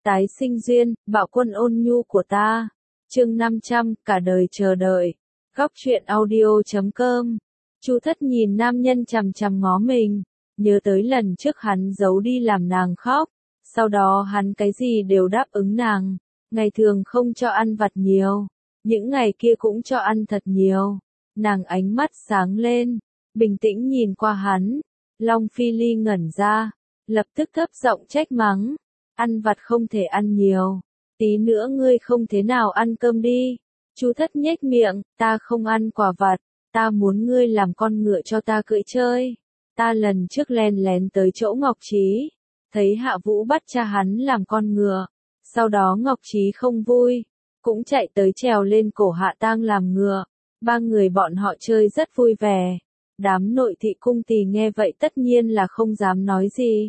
Tái sinh duyên, bạo quân ôn nhu của ta. Chương 500, cả đời chờ đợi. Góc truyện audio.com. Chu Thất nhìn nam nhân chằm chằm ngó mình, nhớ tới lần trước hắn giấu đi làm nàng khóc, sau đó hắn cái gì đều đáp ứng nàng, ngày thường không cho ăn vặt nhiều, những ngày kia cũng cho ăn thật nhiều. Nàng ánh mắt sáng lên, bình tĩnh nhìn qua hắn. Long Phi Ly ngẩn ra, lập tức thấp giọng trách mắng, ăn vặt không thể ăn nhiều, tí nữa ngươi không thế nào ăn cơm đi. Chu Thất nhếch miệng, ta không ăn quả vặt, ta muốn ngươi làm con ngựa cho ta cưỡi chơi. Ta lần trước len lén tới chỗ Ngọc Trí, thấy Hạ Vũ bắt cha hắn làm con ngựa, sau đó Ngọc Trí không vui, cũng chạy tới trèo lên cổ Hạ Tang làm ngựa, ba người bọn họ chơi rất vui vẻ. Đám nội thị cung tỳ nghe vậy tất nhiên là không dám nói gì.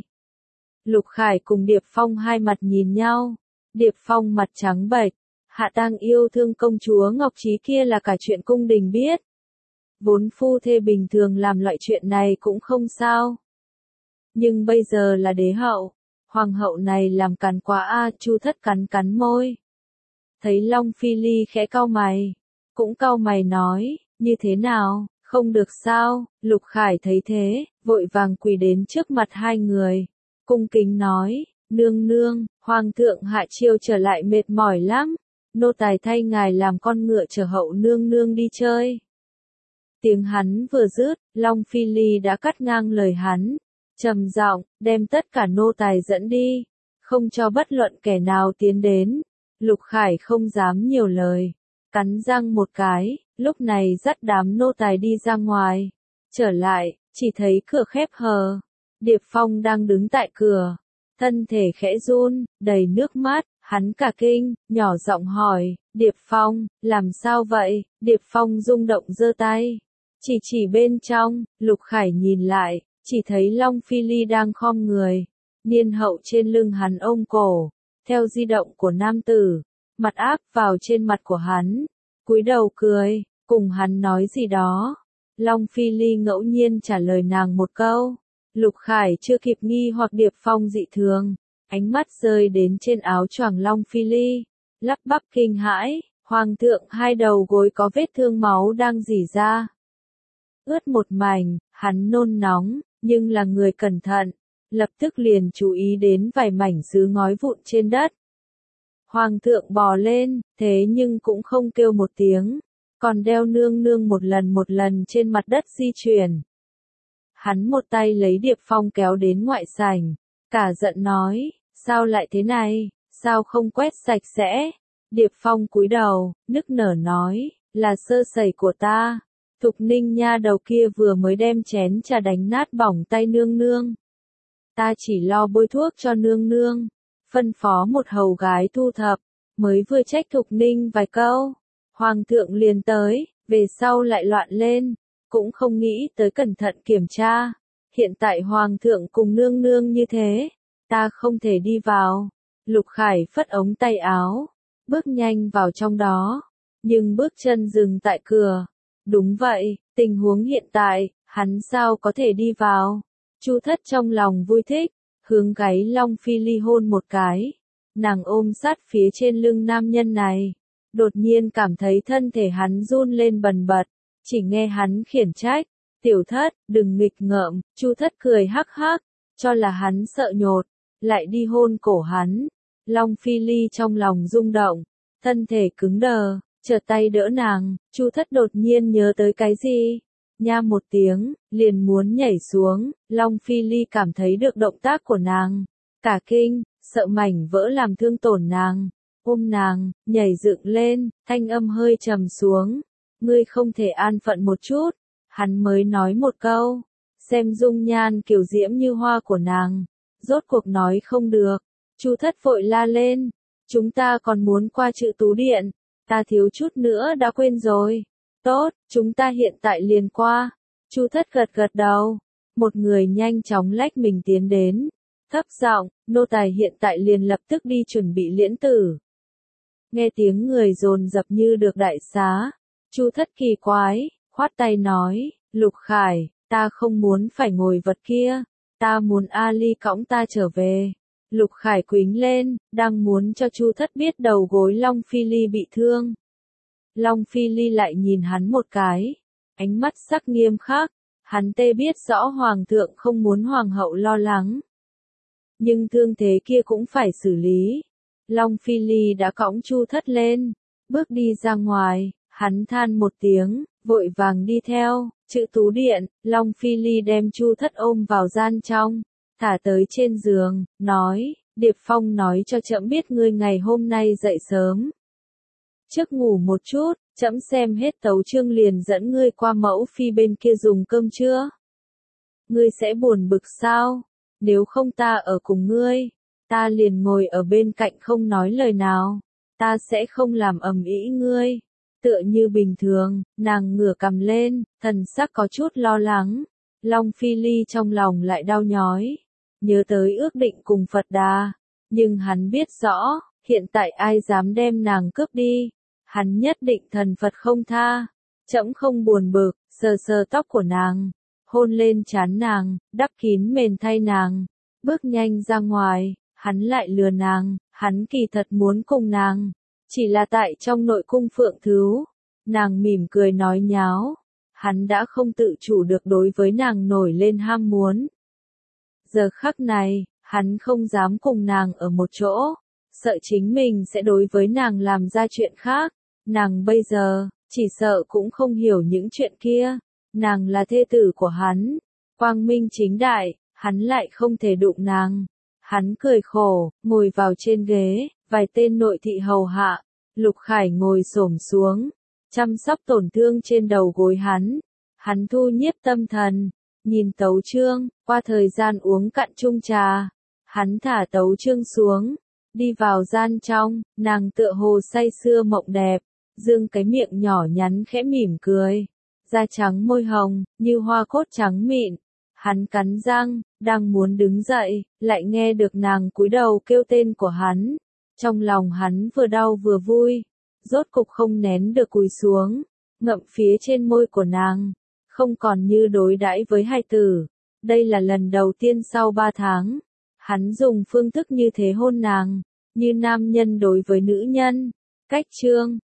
Lục Khải cùng Điệp Phong hai mặt nhìn nhau, Điệp Phong mặt trắng bệch, Hạ Tang yêu thương công chúa Ngọc Trí kia là cả chuyện cung đình biết. Vốn phu thê bình thường làm loại chuyện này cũng không sao. Nhưng bây giờ là đế hậu, hoàng hậu này làm càn quá a. Chu Thất cắn cắn môi. Thấy Long Phi Ly khẽ cau mày, cũng cau mày nói, như thế nào, không được sao. Lục Khải thấy thế, vội vàng quỳ đến trước mặt hai người, cung kính nói, nương nương, hoàng thượng hạ chiêu trở lại mệt mỏi lắm, nô tài thay ngài làm con ngựa chở hậu nương nương đi chơi. Tiếng hắn vừa dứt, Long Phi Ly đã cắt ngang lời hắn, trầm giọng, đem tất cả nô tài dẫn đi, không cho bất luận kẻ nào tiến đến. Lục Khải không dám nhiều lời, cắn răng một cái, lúc này dắt đám nô tài đi ra ngoài. Trở lại, chỉ thấy cửa khép hờ, Điệp Phong đang đứng tại cửa, thân thể khẽ run, đầy nước mắt, hắn cả kinh, nhỏ giọng hỏi, Điệp Phong, làm sao vậy? Điệp Phong rung động giơ tay, chỉ bên trong. Lục Khải nhìn lại, chỉ thấy Long Phi Ly đang khom người, niên hậu trên lưng hắn ôm cổ, theo di động của nam tử, mặt áp vào trên mặt của hắn, cúi đầu cười, cùng hắn nói gì đó. Long Phi Ly ngẫu nhiên trả lời nàng một câu. Lục Khải chưa kịp nghi hoặc Điệp Phong dị thường, ánh mắt rơi đến trên áo choàng Long Phi Ly, lắp bắp kinh hãi, hoàng thượng hai đầu gối có vết thương máu đang rỉ ra, ướt một mảnh. Hắn nôn nóng, nhưng là người cẩn thận, lập tức liền chú ý đến vài mảnh sứ ngói vụn trên đất. Hoàng thượng bò lên, thế nhưng cũng không kêu một tiếng, còn đeo nương nương một lần trên mặt đất di chuyển. Hắn một tay lấy Điệp Phong kéo đến ngoại sảnh, cả giận nói, sao lại thế này, sao không quét sạch sẽ? Điệp Phong cúi đầu, nức nở nói, là sơ sẩy của ta. Thục Ninh nha đầu kia vừa mới đem chén trà đánh nát bỏng tay nương nương. Ta chỉ lo bôi thuốc cho nương nương, phân phó một hầu gái thu thập, mới vừa trách Thục Ninh vài câu, hoàng thượng liền tới, về sau lại loạn lên, cũng không nghĩ tới cẩn thận kiểm tra. Hiện tại hoàng thượng cùng nương nương như thế, ta không thể đi vào. Lục Khải phất ống tay áo, bước nhanh vào trong đó, nhưng bước chân dừng tại cửa. Đúng vậy, tình huống hiện tại, hắn sao có thể đi vào? Chu Thất trong lòng vui thích, hướng gáy Long Phi Ly hôn một cái. Nàng ôm sát phía trên lưng nam nhân này, đột nhiên cảm thấy thân thể hắn run lên bần bật, chỉ nghe hắn khiển trách, tiểu Thất, đừng nghịch ngợm. Chu Thất cười hắc hắc, cho là hắn sợ nhột, lại đi hôn cổ hắn. Long Phi Ly trong lòng rung động, thân thể cứng đờ, chợt tay đỡ nàng. Chu Thất đột nhiên nhớ tới cái gì, nha một tiếng, liền muốn nhảy xuống. Long Phi Ly cảm thấy được động tác của nàng, cả kinh, sợ mảnh vỡ làm thương tổn nàng, ôm nàng, nhảy dựng lên, thanh âm hơi trầm xuống, ngươi không thể an phận một chút. Hắn mới nói một câu, xem dung nhan kiều diễm như hoa của nàng, rốt cuộc nói không được. Chu Thất vội la lên, chúng ta còn muốn qua Chữ Tú Điện, ta thiếu chút nữa đã quên rồi. Tốt, chúng ta hiện tại liền qua. Chu Thất gật gật đầu, một người nhanh chóng lách mình tiến đến, thấp giọng, nô tài hiện tại liền lập tức đi chuẩn bị liễn tử. Nghe tiếng người dồn dập như được đại xá, Chu Thất kỳ quái, khoát tay nói, Lục Khải, ta không muốn phải ngồi vật kia, ta muốn Ali cõng ta trở về. Lục Khải quýnh lên, đang muốn cho Chu Thất biết đầu gối Long Phi Ly bị thương. Long Phi Ly lại nhìn hắn một cái, ánh mắt sắc nghiêm khắc, hắn tê biết rõ hoàng thượng không muốn hoàng hậu lo lắng. Nhưng thương thế kia cũng phải xử lý. Long Phi Ly đã cõng Chu Thất lên, bước đi ra ngoài, hắn than một tiếng, vội vàng đi theo, Chữ Tú Điện. Long Phi Ly đem Chu Thất ôm vào gian trong, thả tới trên giường, nói, Điệp Phong nói cho trẫm biết ngươi ngày hôm nay dậy sớm. Trước ngủ một chút, trẫm xem hết tấu chương liền dẫn ngươi qua mẫu phi bên kia dùng cơm trưa. Ngươi sẽ buồn bực sao? Nếu không ta ở cùng ngươi, ta liền ngồi ở bên cạnh không nói lời nào, ta sẽ không làm ầm ĩ ngươi. Tựa như bình thường, nàng ngửa cằm lên, thần sắc có chút lo lắng. Long Phi Ly trong lòng lại đau nhói, nhớ tới ước định cùng Phật Đà, nhưng hắn biết rõ, hiện tại ai dám đem nàng cướp đi, hắn nhất định thần Phật không tha. Trẫm không buồn bực, sờ sờ tóc của nàng, hôn lên trán nàng, đắp kín mền thay nàng, bước nhanh ra ngoài. Hắn lại lừa nàng, hắn kỳ thật muốn cùng nàng, chỉ là tại trong nội cung Phượng Thứu, nàng mỉm cười nói nháo, hắn đã không tự chủ được đối với nàng nổi lên ham muốn. Giờ khắc này, hắn không dám cùng nàng ở một chỗ, sợ chính mình sẽ đối với nàng làm ra chuyện khác. Nàng bây giờ, chỉ sợ cũng không hiểu những chuyện kia, nàng là thê tử của hắn, quang minh chính đại, hắn lại không thể đụng nàng. Hắn cười khổ, ngồi vào trên ghế, vài tên nội thị hầu hạ, Lục Khải ngồi xổm xuống, chăm sóc tổn thương trên đầu gối hắn. Hắn thu nhiếp tâm thần, nhìn tấu chương, qua thời gian uống cạn chung trà, hắn thả tấu chương xuống, đi vào gian trong, nàng tựa hồ say sưa mộng đẹp, dương cái miệng nhỏ nhắn khẽ mỉm cười, da trắng môi hồng, như hoa cốt trắng mịn. Hắn cắn răng, đang muốn đứng dậy, lại nghe được nàng cúi đầu kêu tên của hắn. Trong lòng hắn vừa đau vừa vui, rốt cục không nén được cúi xuống, ngậm phía trên môi của nàng, không còn như đối đãi với hài tử. Đây là lần đầu tiên sau 3 tháng, hắn dùng phương thức như thế hôn nàng, như nam nhân đối với nữ nhân. Cách chương